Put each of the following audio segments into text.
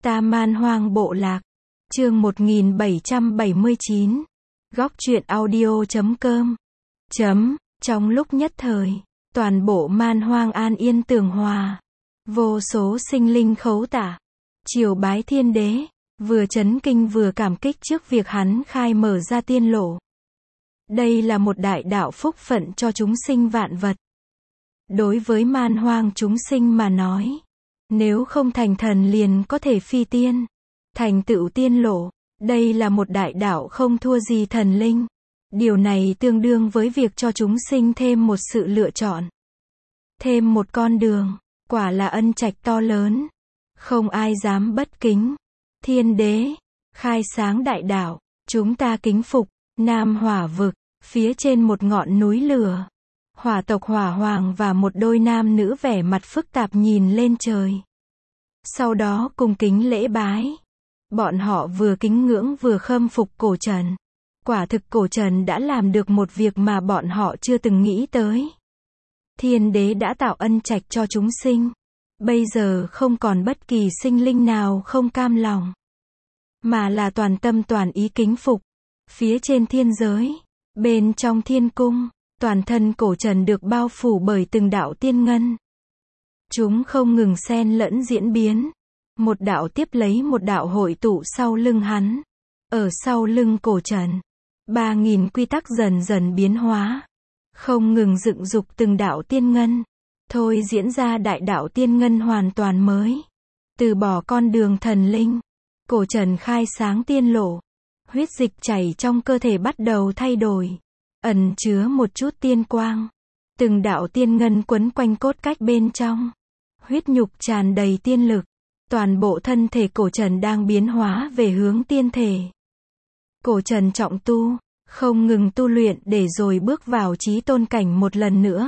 Ta Man Hoang Bộ Lạc. Chương 1779. Góc truyện audio.com. Trong lúc nhất thời, toàn bộ Man Hoang an yên tường hòa. Vô số sinh linh khấu tạ, triều bái thiên đế, vừa chấn kinh vừa cảm kích trước việc hắn khai mở ra tiên lộ. Đây là một đại đạo phúc phận cho chúng sinh vạn vật. Đối với Man Hoang chúng sinh mà nói, nếu không thành thần liền có thể phi tiên, thành tựu tiên lộ. Đây là một đại đạo không thua gì thần linh. Điều này tương đương với việc cho chúng sinh thêm một sự lựa chọn, thêm một con đường, quả là ân trạch to lớn. Không ai dám bất kính. Thiên đế, khai sáng đại đạo, chúng ta kính phục. Nam Hỏa vực, phía trên một ngọn núi lửa, hỏa tộc Hỏa Hoàng và một đôi nam nữ vẻ mặt phức tạp nhìn lên trời. Sau đó cung kính lễ bái. Bọn họ vừa kính ngưỡng vừa khâm phục Cổ Trần. Quả thực Cổ Trần đã làm được một việc mà bọn họ chưa từng nghĩ tới. Thiên đế đã tạo ân trạch cho chúng sinh. Bây giờ không còn bất kỳ sinh linh nào không cam lòng, mà là toàn tâm toàn ý kính phục. Phía trên thiên giới, bên trong thiên cung, toàn thân Cổ Trần được bao phủ bởi từng đạo tiên ngân. Chúng không ngừng xen lẫn diễn biến. Một đạo tiếp lấy một đạo hội tụ sau lưng hắn. Ở sau lưng Cổ Trần, 3000 quy tắc dần dần biến hóa, không ngừng dựng dục từng đạo tiên ngân, thôi diễn ra đại đạo tiên ngân hoàn toàn mới. Từ bỏ con đường thần linh, Cổ Trần khai sáng tiên lộ. Huyết dịch chảy trong cơ thể bắt đầu thay đổi, ẩn chứa một chút tiên quang. Từng đạo tiên ngân quấn quanh cốt cách bên trong. Huyết nhục tràn đầy tiên lực. Toàn bộ thân thể Cổ Trần đang biến hóa về hướng tiên thể. Cổ Trần trọng tu, không ngừng tu luyện để rồi bước vào chí tôn cảnh một lần nữa.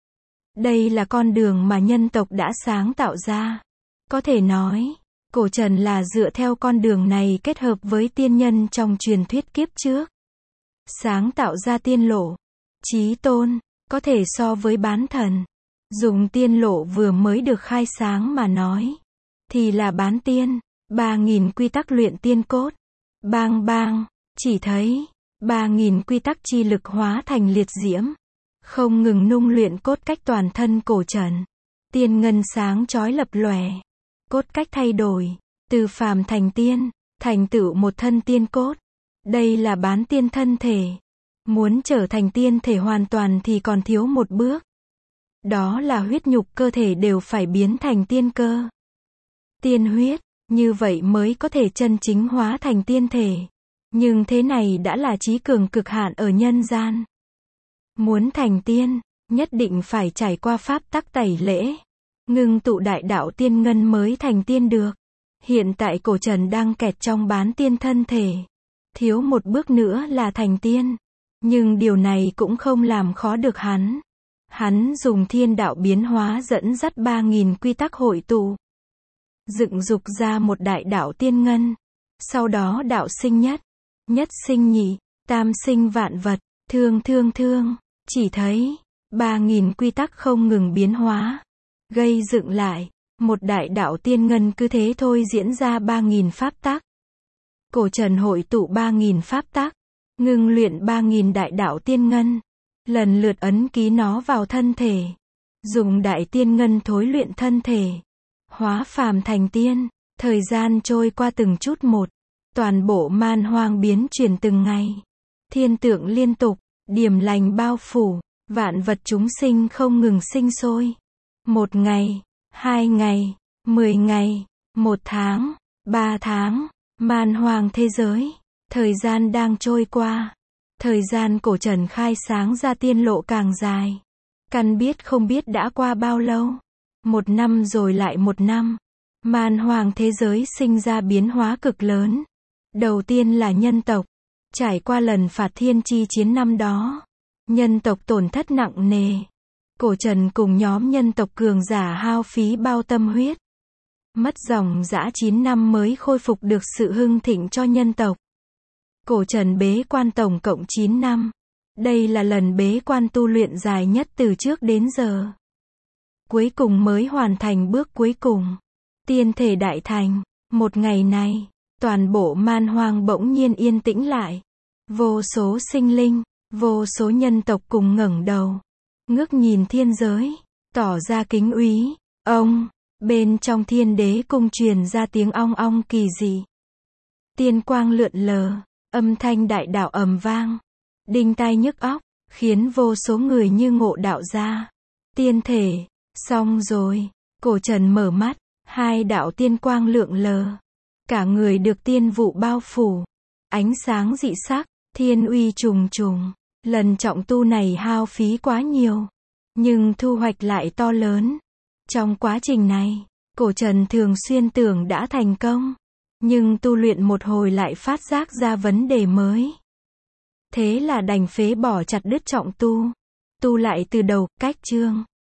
Đây là con đường mà nhân tộc đã sáng tạo ra. Có thể nói, Cổ Trần là dựa theo con đường này kết hợp với tiên nhân trong truyền thuyết kiếp trước, sáng tạo ra tiên lộ. Chí tôn, có thể so với bán thần. Dùng tiên lộ vừa mới được khai sáng mà nói, thì là bán tiên. 3000 quy tắc luyện tiên cốt. Bang bang, chỉ thấy 3000 quy tắc chi lực hóa thành liệt diễm, không ngừng nung luyện cốt cách toàn thân Cổ Trần. Tiên ngân sáng chói lập lòe, cốt cách thay đổi, từ phàm thành tiên, thành tựu một thân tiên cốt. Đây là bán tiên thân thể. Muốn trở thành tiên thể hoàn toàn thì còn thiếu một bước. Đó là huyết nhục cơ thể đều phải biến thành tiên cơ, tiên huyết, như vậy mới có thể chân chính hóa thành tiên thể. Nhưng thế này đã là trí cường cực hạn ở nhân gian. Muốn thành tiên, nhất định phải trải qua pháp tắc tẩy lễ, ngưng tụ đại đạo tiên ngân mới thành tiên được. Hiện tại Cổ Trần đang kẹt trong bán tiên thân thể, thiếu một bước nữa là thành tiên. Nhưng điều này cũng không làm khó được hắn. Hắn dùng thiên đạo biến hóa dẫn dắt 3000 quy tắc hội tụ, dựng dục ra một đại đạo tiên ngân. Sau đó đạo sinh nhất, nhất sinh nhị, tam sinh vạn vật, thương. Chỉ thấy 3000 quy tắc không ngừng biến hóa, gây dựng lại một đại đạo tiên ngân, cứ thế thôi diễn ra 3000 pháp tắc. Cổ Trần hội tụ 3000 pháp tắc, ngưng luyện 3000 đại đạo tiên ngân, lần lượt ấn ký nó vào thân thể, dùng đại tiên ngân thối luyện thân thể, hóa phàm thành tiên. Thời gian trôi qua từng chút một, toàn bộ Man Hoang biến chuyển từng ngày. Thiên tượng liên tục, điềm lành bao phủ, vạn vật chúng sinh không ngừng sinh sôi. 1 ngày, 2 ngày, 10 ngày, 1 tháng, 3 tháng, Man Hoang thế giới, thời gian đang trôi qua. Thời gian Cổ Trần khai sáng ra tiên lộ càng dài, căn biết không biết đã qua bao lâu. 1 năm rồi lại 1 năm. Man Hoang thế giới sinh ra biến hóa cực lớn. Đầu tiên là nhân tộc. Trải qua lần phạt thiên chi chiến năm đó, nhân tộc tổn thất nặng nề. Cổ Trần cùng nhóm nhân tộc cường giả hao phí bao tâm huyết, mất dòng dã 9 năm mới khôi phục được sự hưng thịnh cho nhân tộc. Cổ Trần bế quan tổng cộng 9 năm. Đây là lần bế quan tu luyện dài nhất từ trước đến giờ. Cuối cùng mới hoàn thành bước cuối cùng. Tiên thể đại thành. Một ngày này, toàn bộ man hoang bỗng nhiên yên tĩnh lại. Vô số sinh linh, vô số nhân tộc cùng ngẩng đầu, ngước nhìn thiên giới, tỏ ra kính úy. Ông, bên trong thiên đế cung truyền ra tiếng ong ong kỳ dị. Tiên quang lượn lờ, âm thanh đại đạo ầm vang, đinh tai nhức óc, khiến vô số người như ngộ đạo ra. Tiên thể, xong rồi, Cổ Trần mở mắt, hai đạo tiên quang lượn lờ. Cả người được tiên vụ bao phủ, ánh sáng dị sắc, thiên uy trùng trùng. Lần trọng tu này hao phí quá nhiều, nhưng thu hoạch lại to lớn. Trong quá trình này, Cổ Trần thường xuyên tưởng đã thành công, nhưng tu luyện một hồi lại phát giác ra vấn đề mới. Thế là đành phế bỏ chặt đứt trọng tu, tu lại từ đầu. Cách chương